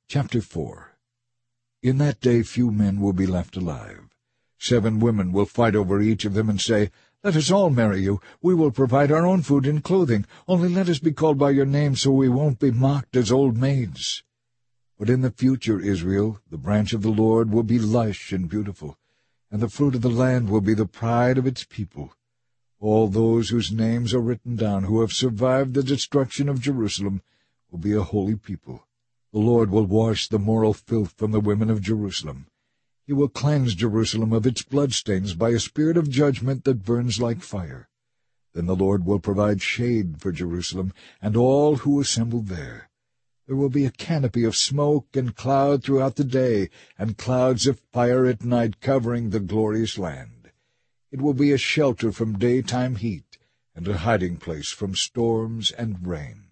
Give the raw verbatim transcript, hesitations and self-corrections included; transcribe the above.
Chapter four. In that day few men will be left alive. Seven women will fight over each of them and say, "Let us all marry you. We will provide our own food and clothing. Only let us be called by your name so we won't be mocked as old maids." But in the future, Israel, the branch of the Lord, will be lush and beautiful, and the fruit of the land will be the pride of its people. All those whose names are written down, who have survived the destruction of Jerusalem, will be a holy people. The Lord will wash the moral filth from the women of Jerusalem. He will cleanse Jerusalem of its bloodstains by a spirit of judgment that burns like fire. Then the Lord will provide shade for Jerusalem and all who assemble there. There will be a canopy of smoke and cloud throughout the day, and clouds of fire at night covering the glorious land. It will be a shelter from daytime heat, and a hiding place from storms and rain.